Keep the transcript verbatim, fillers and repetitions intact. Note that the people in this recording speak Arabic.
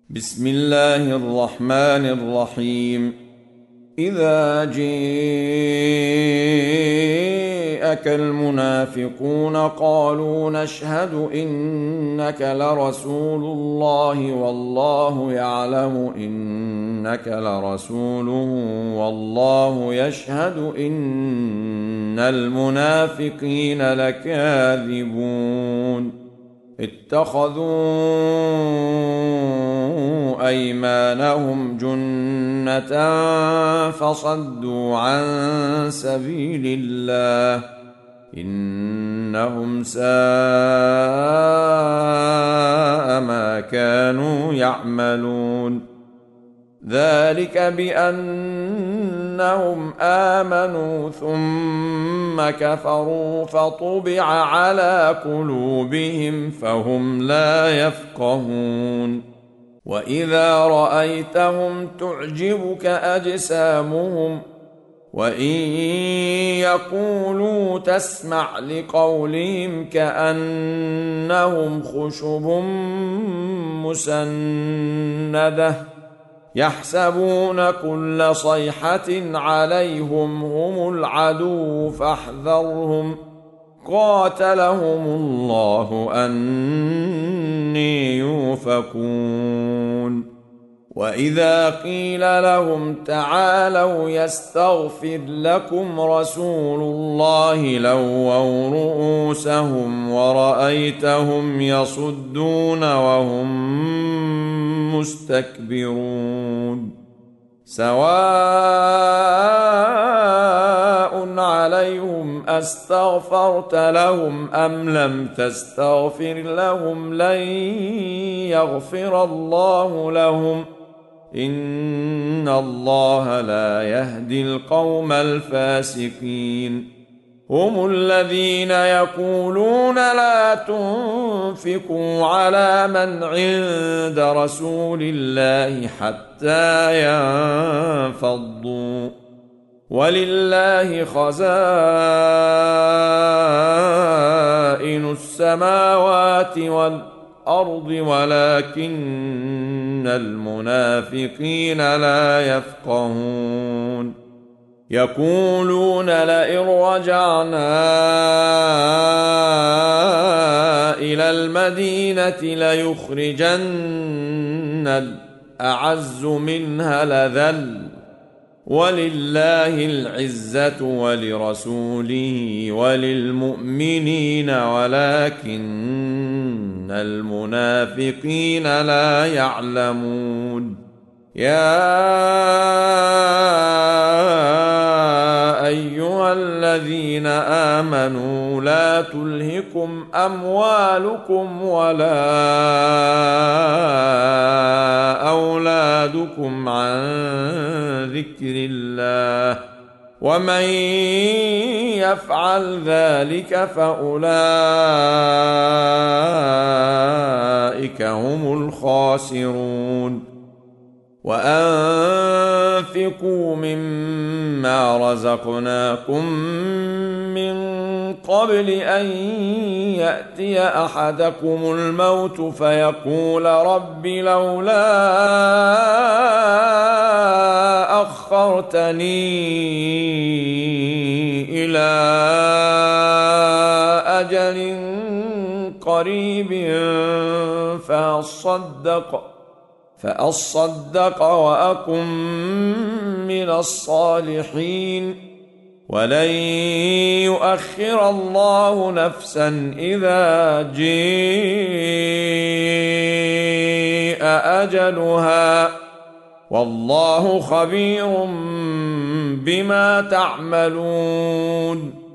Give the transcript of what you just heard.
بسم الله الرحمن الرحيم. إذا جاءك المنافقون قالوا نشهد إنك لرسول الله والله يعلم إنك لرسوله والله يشهد إن المنافقين لكاذبون. اتخذوا أيمانهم جنة فصدوا عن سبيل الله إنهم ساء ما كانوا يعملون. ذلك بأنهم آمنوا ثم كفروا فطبع على قلوبهم فهم لا يفقهون. وإذا رأيتهم تعجبك أجسامهم وإن يقولوا تسمع لقولهم كأنهم خشب مسندة يحسبون كل صيحة عليهم هم العدو فاحذرهم قاتلهم الله أني يؤفكون. وإذا قيل لهم تعالوا يستغفر لكم رسول الله لووا رؤوسهم ورأيتهم يصدون وهم مستكبرون. سواء عليهم أستغفرت لهم أم لم تستغفر لهم لن يغفر الله لهم إن الله لا يهدي القوم الفاسقين. هم الذين يقولون لا تنفقوا على من عند رسول الله حتى ينفضوا ولله خزائن السماوات والأرض ولكن المنافقين لا يفقهون. يقولون لئن رجعنا إلى المدينة ليخرجن الأعز منها الأذل ولله العزة ولرسوله وللمؤمنين ولكن المنافقين لا يعلمون. يا أيها الذين آمنوا لا تلهكم أموالكم ولا أولادكم عن ذكر الله ومن يفعل ذلك فأولئك هم الخاسرون. وأنفقوا مما رزقناكم من قبل أن يأتي أحدكم الموت فيقول رب لولا أخرتني إلى أجل قريب فأصدق فأصدق وأكن من الصالحين ولن يؤخر الله نفسا إذا جاء أجلها والله خبير بما تعملون.